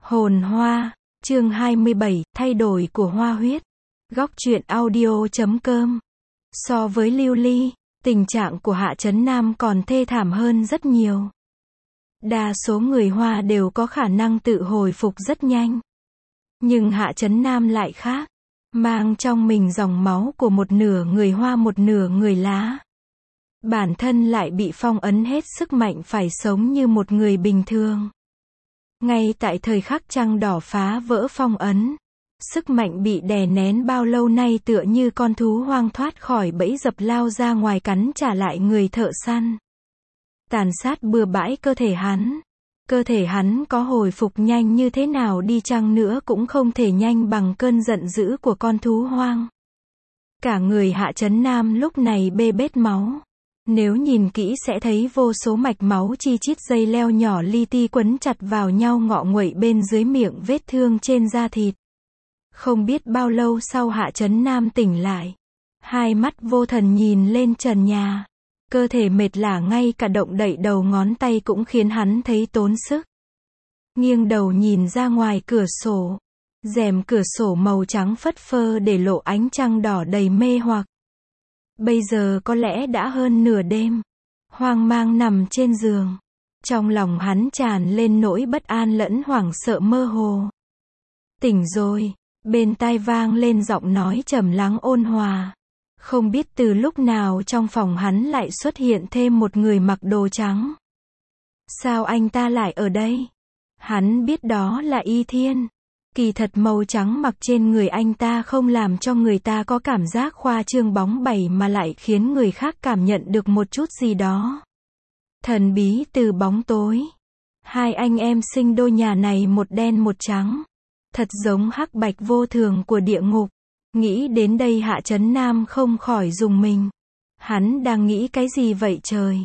Hồn hoa, chương 27, thay đổi của hoa huyết. Góc truyện audio.com. So với Lưu Ly, tình trạng của Hạ Chấn Nam còn thê thảm hơn rất nhiều. Đa số người Hoa đều có khả năng tự hồi phục rất nhanh. Nhưng Hạ Chấn Nam lại khác, mang trong mình dòng máu của một nửa người Hoa một nửa người Lá. Bản thân lại bị phong ấn hết sức mạnh phải sống như một người bình thường. Ngay tại thời khắc trăng đỏ phá vỡ phong ấn, sức mạnh bị đè nén bao lâu nay tựa như con thú hoang thoát khỏi bẫy dập lao ra ngoài cắn trả lại người thợ săn. Tàn sát bừa bãi cơ thể hắn có hồi phục nhanh như thế nào đi chăng nữa cũng không thể nhanh bằng cơn giận dữ của con thú hoang. Cả người Hạ Chấn Nam lúc này bê bết máu. Nếu nhìn kỹ sẽ thấy vô số mạch máu chi chít dây leo nhỏ li ti quấn chặt vào nhau ngọ nguậy bên dưới miệng vết thương trên da thịt. Không biết bao lâu sau Hạ Chấn Nam tỉnh lại. Hai mắt vô thần nhìn lên trần nhà. Cơ thể mệt lả ngay cả động đậy đầu ngón tay cũng khiến hắn thấy tốn sức. Nghiêng đầu nhìn ra ngoài cửa sổ. Rèm cửa sổ màu trắng phất phơ để lộ ánh trăng đỏ đầy mê hoặc. Bây giờ có lẽ đã hơn nửa đêm. Hoang mang nằm trên giường. Trong lòng hắn tràn lên nỗi bất an lẫn hoảng sợ mơ hồ. Tỉnh rồi, bên tai vang lên giọng nói trầm lắng ôn hòa. Không biết từ lúc nào trong phòng hắn lại xuất hiện thêm một người mặc đồ trắng. Sao anh ta lại ở đây? Hắn biết đó là Y Thiên. Kỳ thật màu trắng mặc trên người anh ta không làm cho người ta có cảm giác khoa trương bóng bẩy mà lại khiến người khác cảm nhận được một chút gì đó thần bí từ bóng tối. Hai anh em sinh đôi nhà này một đen một trắng. Thật giống hắc bạch vô thường của địa ngục. Nghĩ đến đây Hạ Chấn Nam không khỏi rùng mình. Hắn đang nghĩ cái gì vậy trời?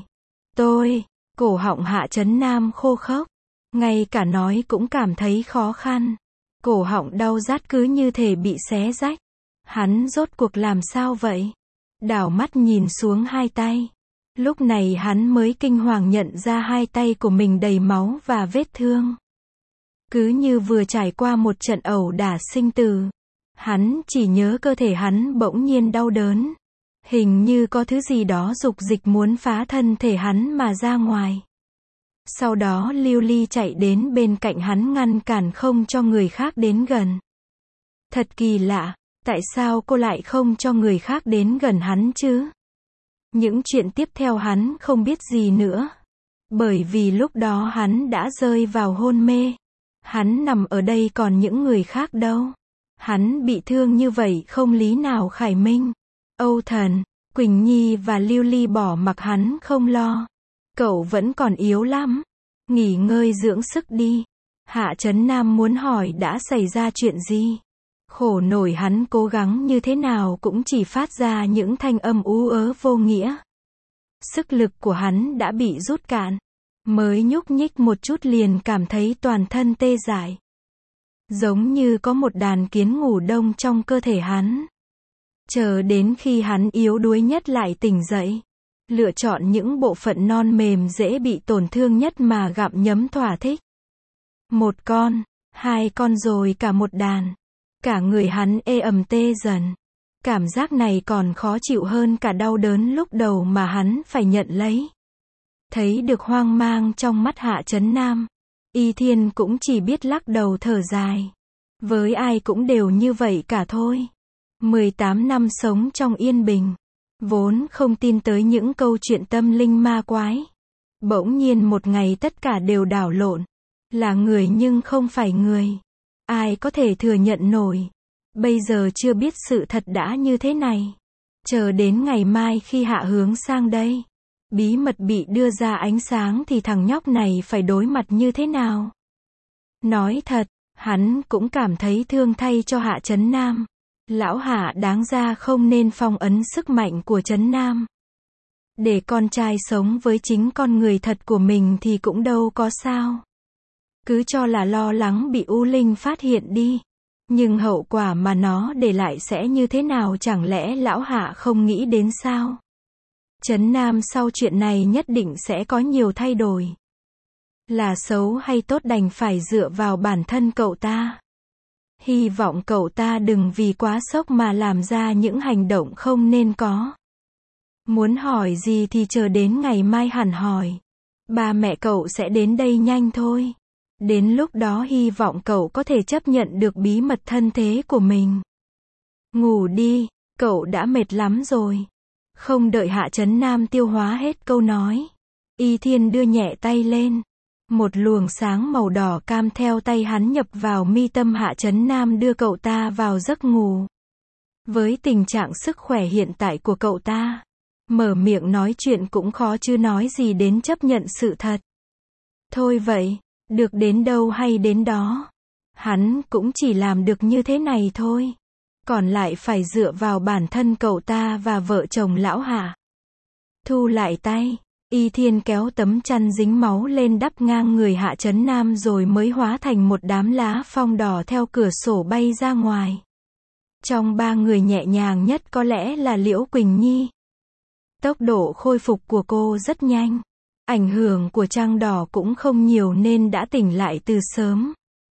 Cổ họng Hạ Chấn Nam khô khốc. Ngay cả nói cũng cảm thấy khó khăn. Cổ họng đau rát cứ như thể bị xé rách. Hắn rốt cuộc làm sao vậy? Đảo mắt nhìn xuống hai tay. Lúc này hắn mới kinh hoàng nhận ra hai tay của mình đầy máu và vết thương. Cứ như vừa trải qua một trận ẩu đả sinh tử. Hắn chỉ nhớ cơ thể hắn bỗng nhiên đau đớn. Hình như có thứ gì đó dục dịch muốn phá thân thể hắn mà ra ngoài. Sau đó Lưu Ly chạy đến bên cạnh hắn ngăn cản không cho người khác đến gần. Thật kỳ lạ, tại sao cô lại không cho người khác đến gần hắn chứ? Những chuyện tiếp theo hắn không biết gì nữa. Bởi vì lúc đó hắn đã rơi vào hôn mê. Hắn nằm ở đây còn những người khác đâu. Hắn bị thương như vậy không lý nào Khải Minh, Âu Thần, Quỳnh Nhi và Lưu Ly bỏ mặc hắn không lo. Cậu vẫn còn yếu lắm. Nghỉ ngơi dưỡng sức đi. Hạ Chấn Nam muốn hỏi đã xảy ra chuyện gì. Khổ nổi hắn cố gắng như thế nào cũng chỉ phát ra những thanh âm ú ớ vô nghĩa. Sức lực của hắn đã bị rút cạn. Mới nhúc nhích một chút liền cảm thấy toàn thân tê dại. Giống như có một đàn kiến ngủ đông trong cơ thể hắn. Chờ đến khi hắn yếu đuối nhất lại tỉnh dậy. Lựa chọn những bộ phận non mềm dễ bị tổn thương nhất mà gặm nhấm thỏa thích. Một con, hai con rồi cả một đàn. Cả người hắn ê ẩm tê dần. Cảm giác này còn khó chịu hơn cả đau đớn lúc đầu mà hắn phải nhận lấy. Thấy được hoang mang trong mắt Hạ Chấn Nam. Y Thiên cũng chỉ biết lắc đầu thở dài. Với ai cũng đều như vậy cả thôi. 18 năm sống trong yên bình. Vốn không tin tới những câu chuyện tâm linh ma quái. Bỗng nhiên một ngày tất cả đều đảo lộn. Là người nhưng không phải người. Ai có thể thừa nhận nổi. Bây giờ chưa biết sự thật đã như thế này. Chờ đến ngày mai khi Hạ hướng sang đây. Bí mật bị đưa ra ánh sáng thì thằng nhóc này phải đối mặt như thế nào? Nói thật, hắn cũng cảm thấy thương thay cho Hạ Chấn Nam. Lão Hạ đáng ra không nên phong ấn sức mạnh của Chấn Nam. Để con trai sống với chính con người thật của mình thì cũng đâu có sao. Cứ cho là lo lắng bị U Linh phát hiện đi. Nhưng hậu quả mà nó để lại sẽ như thế nào chẳng lẽ Lão Hạ không nghĩ đến sao? Chấn Nam sau chuyện này nhất định sẽ có nhiều thay đổi. Là xấu hay tốt đành phải dựa vào bản thân cậu ta. Hy vọng cậu ta đừng vì quá sốc mà làm ra những hành động không nên có. Muốn hỏi gì thì chờ đến ngày mai hẳn hỏi. Ba mẹ cậu sẽ đến đây nhanh thôi. Đến lúc đó hy vọng cậu có thể chấp nhận được bí mật thân thế của mình. Ngủ đi, cậu đã mệt lắm rồi. Không đợi Hạ Trấn Nam tiêu hóa hết câu nói. Y Thiên đưa nhẹ tay lên. Một luồng sáng màu đỏ cam theo tay hắn nhập vào mi tâm Hạ Trấn Nam đưa cậu ta vào giấc ngủ. Với tình trạng sức khỏe hiện tại của cậu ta, mở miệng nói chuyện cũng khó chứ nói gì đến chấp nhận sự thật. Thôi vậy, được đến đâu hay đến đó. Hắn cũng chỉ làm được như thế này thôi. Còn lại phải dựa vào bản thân cậu ta và vợ chồng lão Hạ. Thu lại tay, Y Thiên kéo tấm chăn dính máu lên đắp ngang người Hạ Trấn Nam rồi mới hóa thành một đám lá phong đỏ theo cửa sổ bay ra ngoài. Trong ba người nhẹ nhàng nhất có lẽ là Liễu Quỳnh Nhi. Tốc độ khôi phục của cô rất nhanh. Ảnh hưởng của trăng đỏ cũng không nhiều nên đã tỉnh lại từ sớm.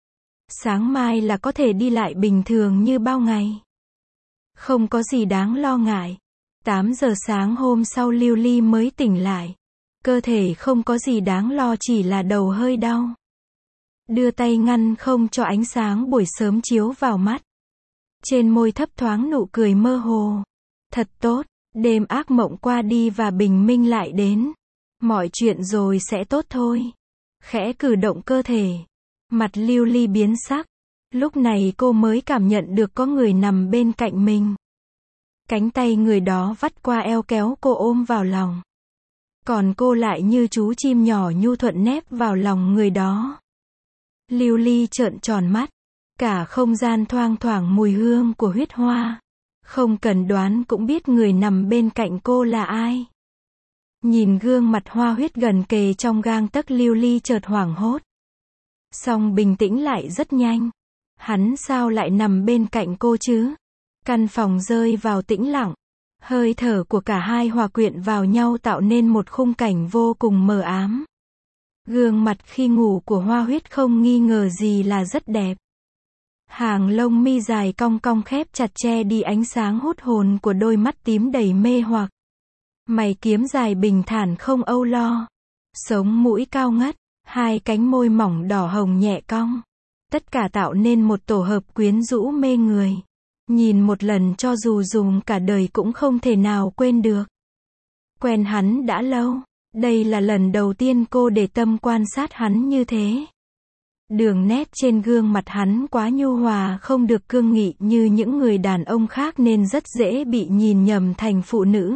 Sáng mai là có thể đi lại bình thường như bao ngày. Không có gì đáng lo ngại. 8 giờ sáng hôm sau Lưu Ly mới tỉnh lại. Cơ thể không có gì đáng lo, chỉ là đầu hơi đau. Đưa tay ngăn không cho ánh sáng buổi sớm chiếu vào mắt. Trên môi thấp thoáng nụ cười mơ hồ. Thật tốt, đêm ác mộng qua đi và bình minh lại đến. Mọi chuyện rồi sẽ tốt thôi. Khẽ cử động cơ thể. Mặt Lưu Ly biến sắc. Lúc này cô mới cảm nhận được có người nằm bên cạnh mình. Cánh tay người đó vắt qua eo kéo cô ôm vào lòng. Còn cô lại như chú chim nhỏ nhu thuận nép vào lòng người đó. Lưu Ly trợn tròn mắt. Cả không gian thoang thoảng mùi hương của huyết hoa. Không cần đoán cũng biết người nằm bên cạnh cô là ai. Nhìn gương mặt hoa huyết gần kề trong gang tấc, Lưu Ly chợt hoảng hốt. Song bình tĩnh lại rất nhanh. Hắn sao lại nằm bên cạnh cô chứ? Căn phòng rơi vào tĩnh lặng. Hơi thở của cả hai hòa quyện vào nhau tạo nên một khung cảnh vô cùng mờ ám. Gương mặt khi ngủ của hoa huyết không nghi ngờ gì là rất đẹp. Hàng lông mi dài cong cong khép chặt che đi ánh sáng hút hồn của đôi mắt tím đầy mê hoặc. Mày kiếm dài bình thản không âu lo. Sống mũi cao ngất, hai cánh môi mỏng đỏ hồng nhẹ cong. Tất cả tạo nên một tổ hợp quyến rũ mê người. Nhìn một lần cho dù dùng cả đời cũng không thể nào quên được. Quen hắn đã lâu. Đây là lần đầu tiên cô để tâm quan sát hắn như thế. Đường nét trên gương mặt hắn quá nhu hòa, không được cương nghị như những người đàn ông khác nên rất dễ bị nhìn nhầm thành phụ nữ.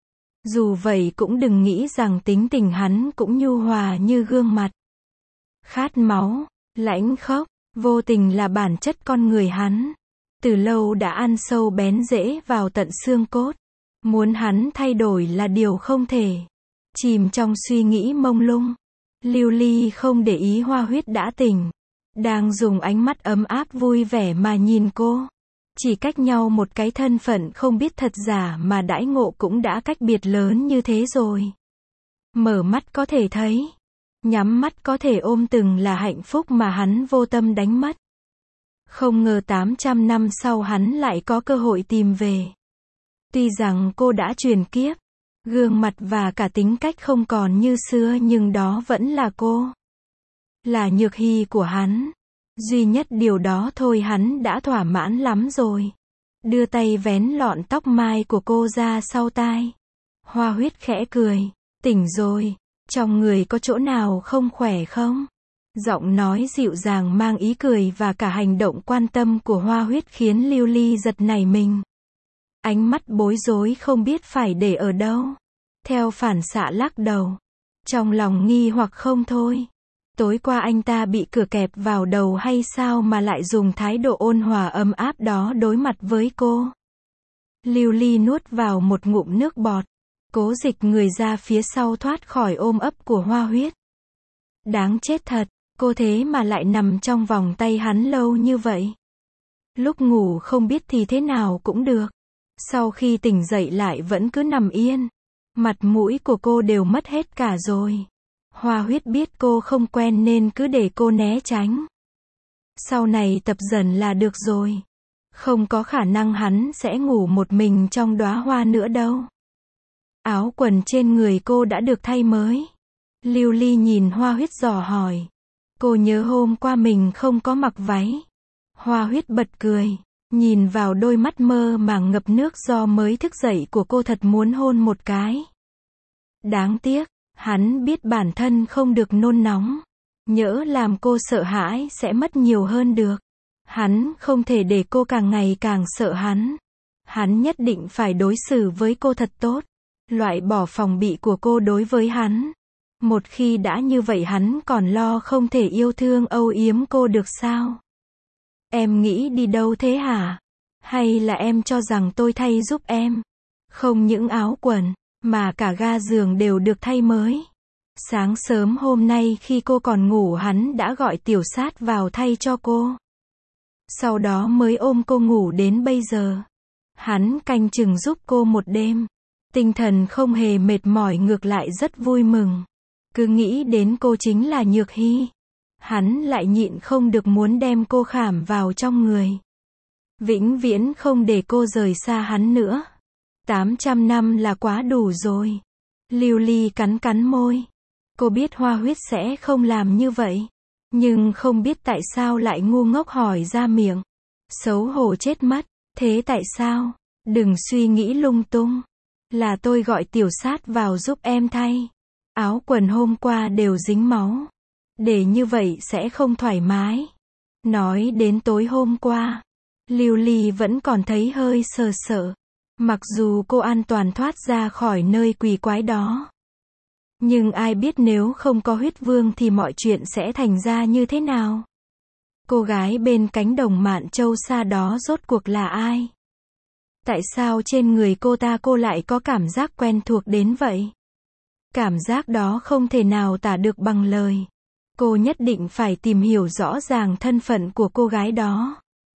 Dù vậy cũng đừng nghĩ rằng tính tình hắn cũng nhu hòa như gương mặt. Khát máu, lãnh khốc, vô tình là bản chất con người hắn. Từ lâu đã ăn sâu bén rễ vào tận xương cốt. Muốn hắn thay đổi là điều không thể. Chìm trong suy nghĩ mông lung, Lưu Ly không để ý hoa huyết đã tỉnh. Đang dùng ánh mắt ấm áp vui vẻ mà nhìn cô. Chỉ cách nhau một cái thân phận không biết thật giả mà đãi ngộ cũng đã cách biệt lớn như thế rồi. Mở mắt có thể thấy, nhắm mắt có thể ôm, từng là hạnh phúc mà hắn vô tâm đánh mất. Không ngờ 800 năm sau hắn lại có cơ hội tìm về. Tuy rằng cô đã chuyển kiếp, gương mặt và cả tính cách không còn như xưa nhưng đó vẫn là cô. Là Nhược Hy của hắn. Duy nhất điều đó thôi hắn đã thỏa mãn lắm rồi. Đưa tay vén lọn tóc mai của cô ra sau tai. Hoa huyết khẽ cười. Tỉnh rồi. Trong người có chỗ nào không khỏe không? Giọng nói dịu dàng mang ý cười và cả hành động quan tâm của hoa huyết khiến Lưu Ly giật nảy mình. Ánh mắt bối rối không biết phải để ở đâu. Theo phản xạ lắc đầu. Trong lòng nghi hoặc không thôi. Tối qua anh ta bị cửa kẹp vào đầu hay sao mà lại dùng thái độ ôn hòa ấm áp đó đối mặt với cô? Lưu Ly nuốt vào một ngụm nước bọt. Cố dịch người ra phía sau thoát khỏi ôm ấp của hoa huyết. Đáng chết thật, cô thế mà lại nằm trong vòng tay hắn lâu như vậy. Lúc ngủ không biết thì thế nào cũng được. Sau khi tỉnh dậy lại vẫn cứ nằm yên. Mặt mũi của cô đều mất hết cả rồi. Hoa Huyết biết cô không quen nên cứ để cô né tránh. Sau này tập dần là được rồi. Không có khả năng hắn sẽ ngủ một mình trong đóa hoa nữa đâu. Áo quần trên người cô đã được thay mới. Lưu Ly nhìn Hoa Huyết dò hỏi. Cô nhớ hôm qua mình không có mặc váy. Hoa Huyết bật cười. Nhìn vào đôi mắt mơ màng ngập nước do mới thức dậy của cô, thật muốn hôn một cái. Đáng tiếc, hắn biết bản thân không được nôn nóng. Nhỡ làm cô sợ hãi sẽ mất nhiều hơn được. Hắn không thể để cô càng ngày càng sợ hắn. Hắn nhất định phải đối xử với cô thật tốt. Loại bỏ phòng bị của cô đối với hắn. Một khi đã như vậy hắn còn lo không thể yêu thương âu yếm cô được sao? Em nghĩ đi đâu thế hả? Hay là em cho rằng tôi thay giúp em? Không những áo quần, mà cả ga giường đều được thay mới. Sáng sớm hôm nay khi cô còn ngủ hắn đã gọi tiểu sát vào thay cho cô. Sau đó mới ôm cô ngủ đến bây giờ. Hắn canh chừng giúp cô một đêm. Tinh thần không hề mệt mỏi, ngược lại rất vui mừng. Cứ nghĩ đến cô chính là Nhược Hy. Hắn lại nhịn không được muốn đem cô khảm vào trong người. Vĩnh viễn không để cô rời xa hắn nữa. 800 năm là quá đủ rồi. Lưu Ly cắn cắn môi. Cô biết Hoa Huyết sẽ không làm như vậy. Nhưng không biết tại sao lại ngu ngốc hỏi ra miệng. Xấu hổ chết mất. Thế tại sao? Đừng suy nghĩ lung tung. Là tôi gọi tiểu sát vào giúp em thay. Áo quần hôm qua đều dính máu. Để như vậy sẽ không thoải mái. Nói đến tối hôm qua, Lưu Ly vẫn còn thấy hơi sợ sợ. Mặc dù cô an toàn thoát ra khỏi nơi quỷ quái đó. Nhưng ai biết nếu không có huyết vương thì mọi chuyện sẽ thành ra như thế nào? Cô gái bên cánh đồng Mạn Châu xa đó rốt cuộc là ai? Tại sao trên người cô lại có cảm giác quen thuộc đến vậy? Cảm giác đó không thể nào tả được bằng lời. Cô nhất định phải tìm hiểu rõ ràng thân phận của cô gái đó.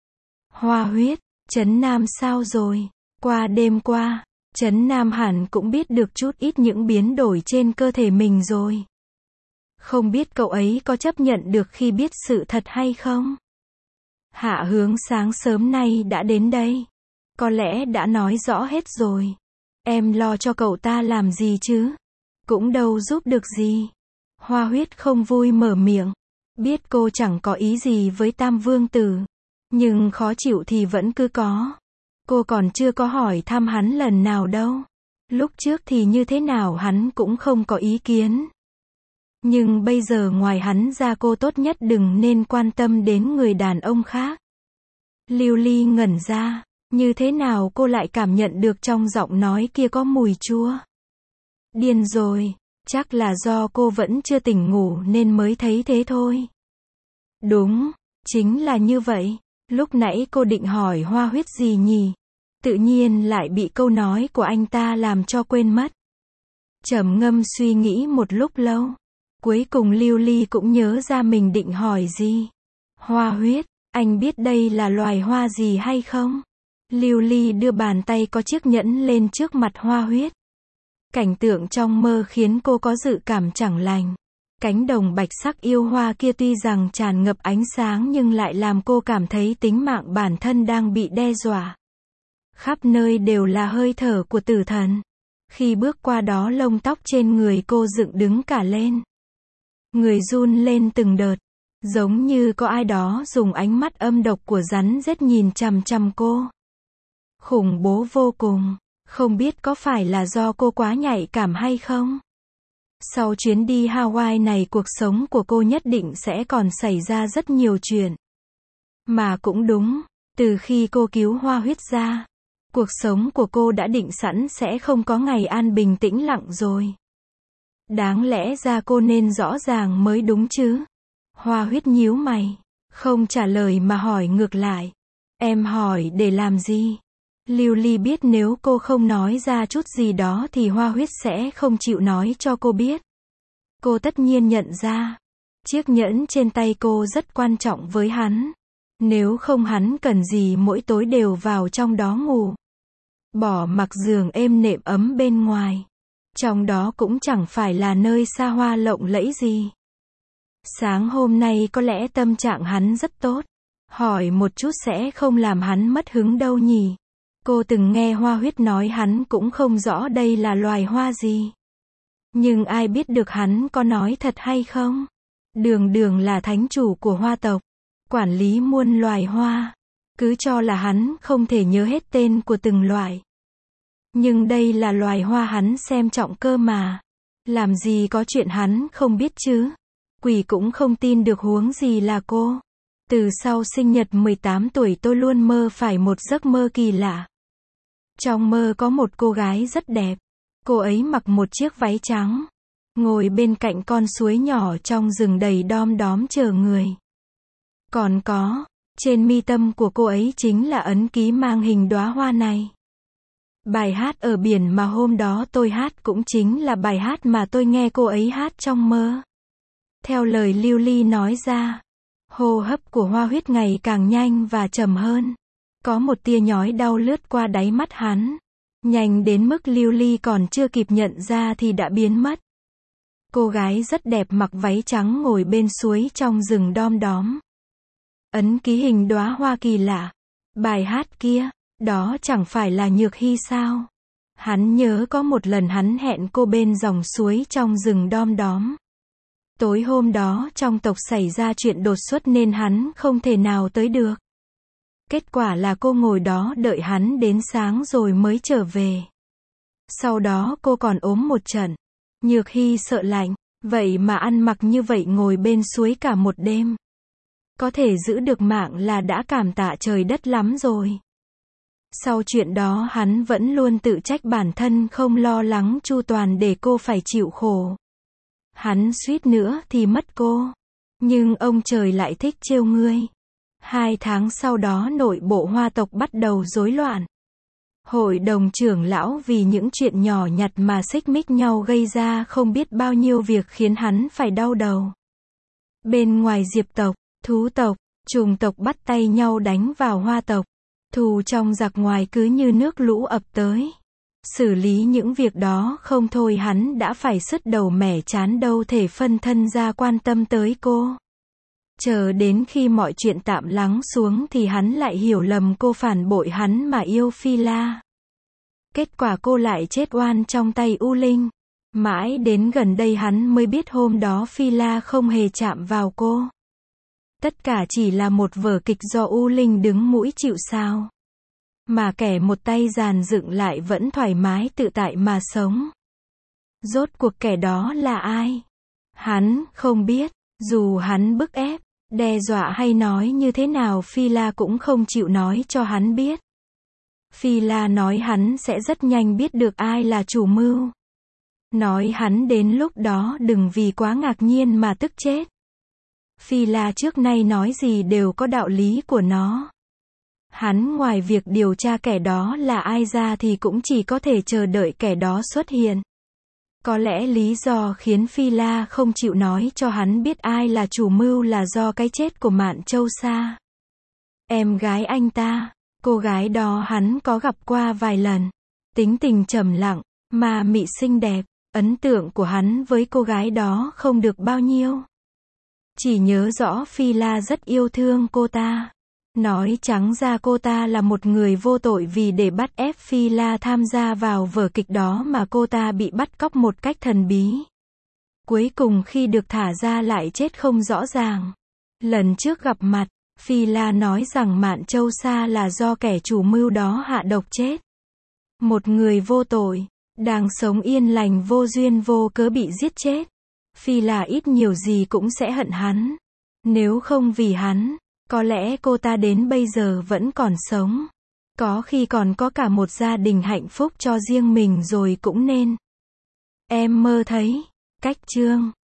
Hoa Huyết, Trấn Nam sao rồi? Qua đêm qua, Trấn Nam hẳn cũng biết được chút ít những biến đổi trên cơ thể mình rồi. Không biết cậu ấy có chấp nhận được khi biết sự thật hay không? Hạ Hướng sáng sớm nay đã đến đây. Có lẽ đã nói rõ hết rồi. Em lo cho cậu ta làm gì chứ? Cũng đâu giúp được gì. Hoa Huyết không vui mở miệng. Biết cô chẳng có ý gì với Tam Vương Tử. Nhưng khó chịu thì vẫn cứ có. Cô còn chưa có hỏi thăm hắn lần nào đâu. Lúc trước thì như thế nào hắn cũng không có ý kiến. Nhưng bây giờ ngoài hắn ra cô tốt nhất đừng nên quan tâm đến người đàn ông khác. Lưu Ly ngẩn ra. Như thế nào cô lại cảm nhận được trong giọng nói kia có mùi chua? Điên rồi. Chắc là do cô vẫn chưa tỉnh ngủ nên mới thấy thế thôi. Đúng, chính là như vậy. Lúc nãy cô định hỏi Hoa Huyết gì nhỉ? Tự nhiên lại bị câu nói của anh ta làm cho quên mất. Trầm ngâm suy nghĩ một lúc lâu. Cuối cùng Lưu Ly cũng nhớ ra mình định hỏi gì. Hoa Huyết, anh biết đây là loài hoa gì hay không? Lưu Ly đưa bàn tay có chiếc nhẫn lên trước mặt Hoa Huyết. Cảnh tượng trong mơ khiến cô có dự cảm chẳng lành. Cánh đồng bạch sắc yêu hoa kia tuy rằng tràn ngập ánh sáng nhưng lại làm cô cảm thấy tính mạng bản thân đang bị đe dọa. Khắp nơi đều là hơi thở của tử thần. Khi bước qua đó lông tóc trên người cô dựng đứng cả lên. Người run lên từng đợt. Giống như có ai đó dùng ánh mắt âm độc của rắn rết nhìn chằm chằm cô. Khủng bố vô cùng. Không biết có phải là do cô quá nhạy cảm hay không? Sau chuyến đi Hawaii này cuộc sống của cô nhất định sẽ còn xảy ra rất nhiều chuyện. Mà cũng đúng, từ khi cô cứu Hoa Huyết ra, cuộc sống của cô đã định sẵn sẽ không có ngày an bình tĩnh lặng rồi. Đáng lẽ ra cô nên rõ ràng mới đúng chứ. Hoa Huyết nhíu mày, không trả lời mà hỏi ngược lại. Em hỏi để làm gì? Lưu Ly biết nếu cô không nói ra chút gì đó thì Hoa Huyết sẽ không chịu nói cho cô biết. Cô tất nhiên nhận ra, chiếc nhẫn trên tay cô rất quan trọng với hắn. Nếu không hắn cần gì mỗi tối đều vào trong đó ngủ. Bỏ mặc giường êm nệm ấm bên ngoài. Trong đó cũng chẳng phải là nơi xa hoa lộng lẫy gì. Sáng hôm nay có lẽ tâm trạng hắn rất tốt. Hỏi một chút sẽ không làm hắn mất hứng đâu nhỉ. Cô từng nghe Hoa Huyết nói hắn cũng không rõ đây là loài hoa gì. Nhưng ai biết được hắn có nói thật hay không? Đường Đường là thánh chủ của hoa tộc, quản lý muôn loài hoa. Cứ cho là hắn không thể nhớ hết tên của từng loại. Nhưng đây là loài hoa hắn xem trọng cơ mà. Làm gì có chuyện hắn không biết chứ. Quỷ cũng không tin được huống gì là cô. Từ sau sinh nhật 18 tuổi tôi luôn mơ phải một giấc mơ kỳ lạ. Trong mơ có một cô gái rất đẹp. Cô ấy mặc một chiếc váy trắng, ngồi bên cạnh con suối nhỏ trong rừng đầy đom đóm chờ người. Còn có, trên mi tâm của cô ấy chính là ấn ký mang hình đóa hoa này. Bài hát ở biển mà hôm đó tôi hát cũng chính là bài hát mà tôi nghe cô ấy hát trong mơ. Theo lời Lưu Ly nói ra, hô hấp của Hoa Huyết ngày càng nhanh và trầm hơn. Có một tia nhói đau lướt qua đáy mắt hắn. Nhanh đến mức Lưu Ly còn chưa kịp nhận ra thì đã biến mất. Cô gái rất đẹp mặc váy trắng ngồi bên suối trong rừng đom đóm. Ấn ký hình đóa hoa kỳ lạ. Bài hát kia, đó chẳng phải là Nhược Hy sao? Hắn nhớ có một lần hắn hẹn cô bên dòng suối trong rừng đom đóm. Tối hôm đó trong tộc xảy ra chuyện đột xuất nên hắn không thể nào tới được. Kết quả là cô ngồi đó đợi hắn đến sáng rồi mới trở về. Sau đó cô còn ốm một trận. Nhược Hy sợ lạnh, vậy mà ăn mặc như vậy ngồi bên suối cả một đêm. Có thể giữ được mạng là đã cảm tạ trời đất lắm rồi. Sau chuyện đó hắn vẫn luôn tự trách bản thân không lo lắng chu toàn để cô phải chịu khổ. Hắn suýt nữa thì mất cô. Nhưng ông trời lại thích trêu ngươi. 2 tháng sau đó nội bộ hoa tộc bắt đầu rối loạn. Hội đồng trưởng lão vì những chuyện nhỏ nhặt mà xích mích nhau gây ra không biết bao nhiêu việc khiến hắn phải đau đầu. Bên ngoài diệp tộc, thú tộc, trùng tộc bắt tay nhau đánh vào hoa tộc. Thù trong giặc ngoài cứ như nước lũ ập tới. Xử lý những việc đó không thôi hắn đã phải sứt đầu mẻ chán đâu thể phân thân ra quan tâm tới cô. Chờ đến khi mọi chuyện tạm lắng xuống thì hắn lại hiểu lầm cô phản bội hắn mà yêu Phi La. Kết quả cô lại chết oan trong tay U Linh. Mãi đến gần đây hắn mới biết hôm đó Phi La không hề chạm vào cô. Tất cả chỉ là một vở kịch do U Linh đứng mũi chịu sào. Mà kẻ một tay dàn dựng lại vẫn thoải mái tự tại mà sống. Rốt cuộc kẻ đó là ai? Hắn không biết, dù hắn bức ép, đe dọa hay nói như thế nào Phi La cũng không chịu nói cho hắn biết. Phi La nói hắn sẽ rất nhanh biết được ai là chủ mưu. Nói hắn đến lúc đó đừng vì quá ngạc nhiên mà tức chết. Phi La trước nay nói gì đều có đạo lý của nó. Hắn ngoài việc điều tra kẻ đó là ai ra thì cũng chỉ có thể chờ đợi kẻ đó xuất hiện. Có lẽ lý do khiến Phi La không chịu nói cho hắn biết ai là chủ mưu là do cái chết của Mạn Châu Sa. Em gái anh ta, cô gái đó hắn có gặp qua vài lần. Tính tình trầm lặng, mà mị xinh đẹp, ấn tượng của hắn với cô gái đó không được bao nhiêu. Chỉ nhớ rõ Phi La rất yêu thương cô ta. Nói trắng ra cô ta là một người vô tội vì để bắt ép Phi La tham gia vào vở kịch đó mà cô ta bị bắt cóc một cách thần bí. Cuối cùng khi được thả ra lại chết không rõ ràng. Lần trước gặp mặt, Phi La nói rằng Mạn Châu Sa là do kẻ chủ mưu đó hạ độc chết. Một người vô tội, đang sống yên lành vô duyên vô cớ bị giết chết. Phi La ít nhiều gì cũng sẽ hận hắn. Nếu không vì hắn, có lẽ cô ta đến bây giờ vẫn còn sống. Có khi còn có cả một gia đình hạnh phúc cho riêng mình rồi cũng nên. Em mơ thấy. Cách chương